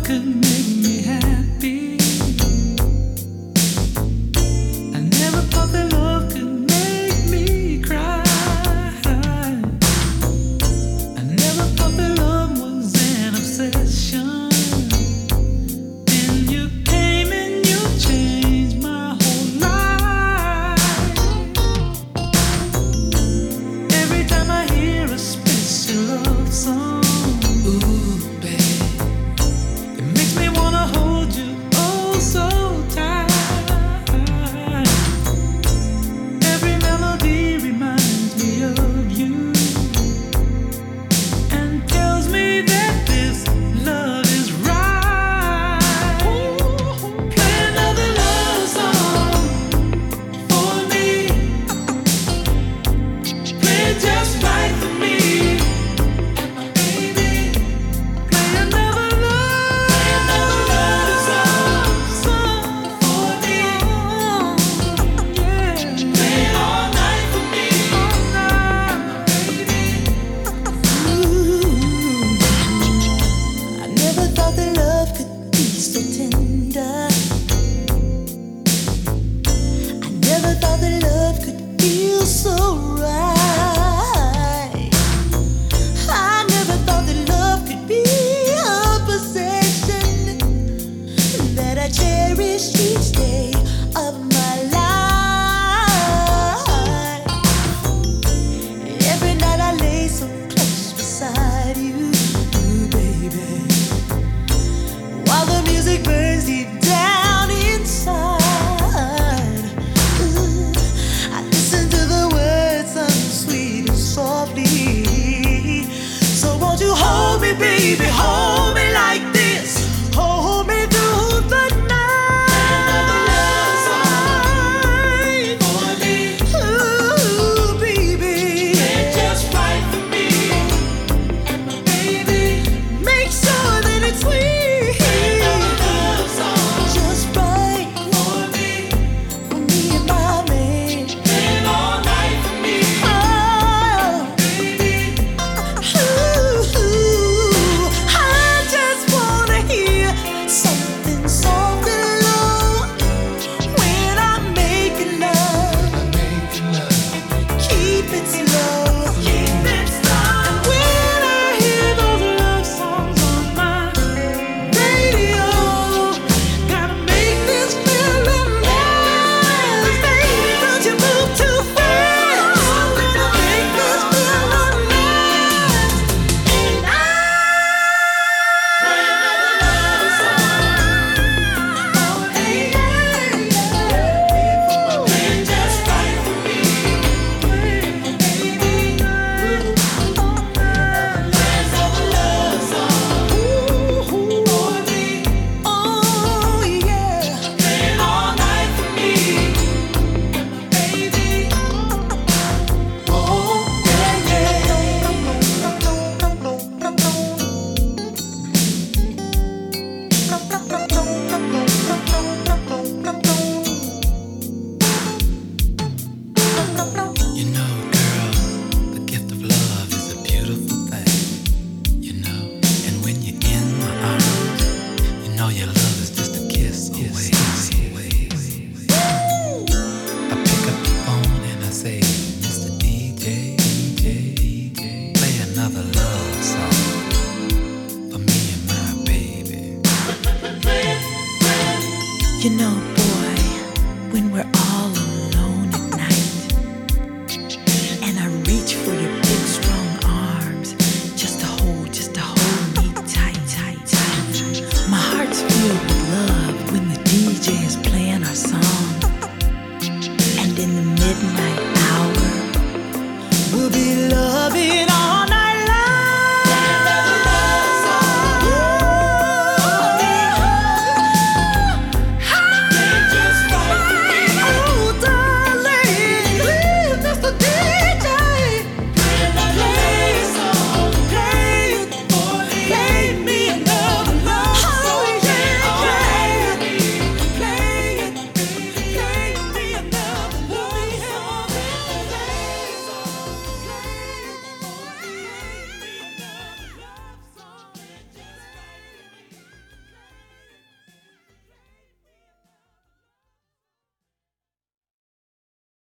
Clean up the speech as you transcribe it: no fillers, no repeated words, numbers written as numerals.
could make me happy. I never thought that love could make me cry. I never thought that love was an obsession. Then you came and you changed my whole life. Every time I hear a special love song, ooh, babe, it makes me wanna hold you oh so tight. Every melody reminds me of you and tells me that this love is right. Play another love song for me. Play it just right for me, baby. Play another love song for me. Yeah. Play it all night for me, all night, baby. I never thought that love could be so tender. I never thought that love could feel so right. I never thought that love could be a possession that I cherish each day of my life. Every night I lay so close beside you, baby, while the music burns deep down inside. I listen to the words sung sweet and softly. So won't you hold me, baby, hold me like this, hold me through the night. Ooh, baby, Just right for me, baby. make sure that it's sweet, Love song just right for me. for me and my man. Play it all night for me, Oh, baby. ooh, I just wanna hear something soft and low when I'm making love. Keep it slow. Keep it slow. When I hear those love songs on my radio, gotta make this feeling last. Baby, don't you move too fast. Gonna make this feeling last. And Just right for me, baby. There's a love song for me. oh yeah. Play it all night for me, baby. Oh yeah, You know, girl, the gift of love is a beautiful thing. You know, and when you're in my arms, you know your love is just a kiss away. I pick up the phone and I say, Mr. DJ, play another love song for me and my baby. You know, boy, when we're all alone at night, and I reach for your big strong arms just to hold me tight. My heart's filled with